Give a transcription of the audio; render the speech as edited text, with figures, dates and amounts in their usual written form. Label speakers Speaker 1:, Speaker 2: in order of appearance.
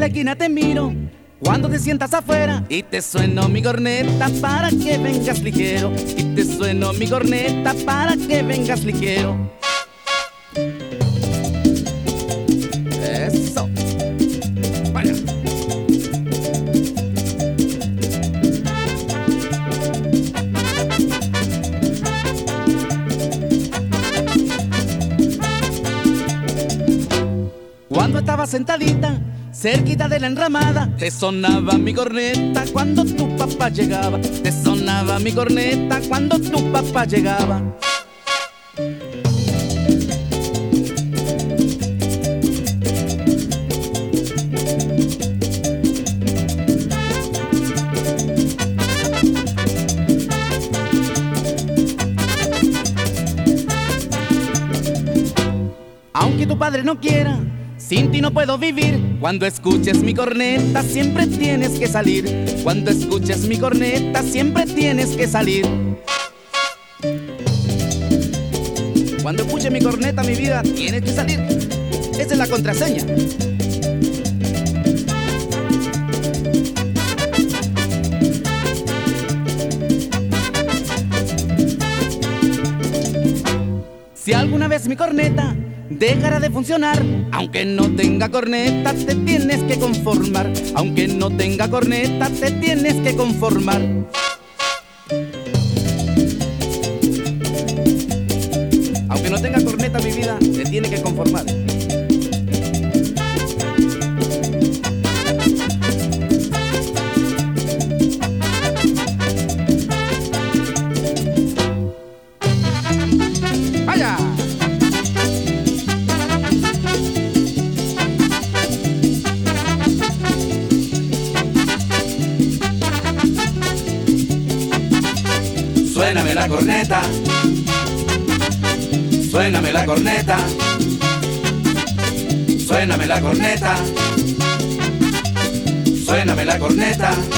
Speaker 1: la esquina te miro, cuando te sientas afuera y te sueno mi corneta para que vengas ligero. Y te sueno mi corneta para que vengas ligero. Eso. Vaya. Cuando estaba sentadita cerquita de la enramada, te sonaba mi corneta cuando tu papá llegaba. Te sonaba mi corneta cuando tu papá llegaba. Aunque tu padre no quiera, sin ti no puedo vivir. Cuando escuches mi corneta siempre tienes que salir. Cuando escuches mi corneta siempre tienes que salir. Cuando escuches mi corneta, mi vida, tienes que salir. Esa es la contraseña. Si alguna vez mi corneta dejará de funcionar, aunque no tenga corneta te tienes que conformar. Aunque no tenga corneta te tienes que conformar. Aunque no tenga corneta mi vida, te tiene que conformar. ¡Vaya! Suéname la corneta, suéname la corneta, suéname la corneta, suéname la corneta.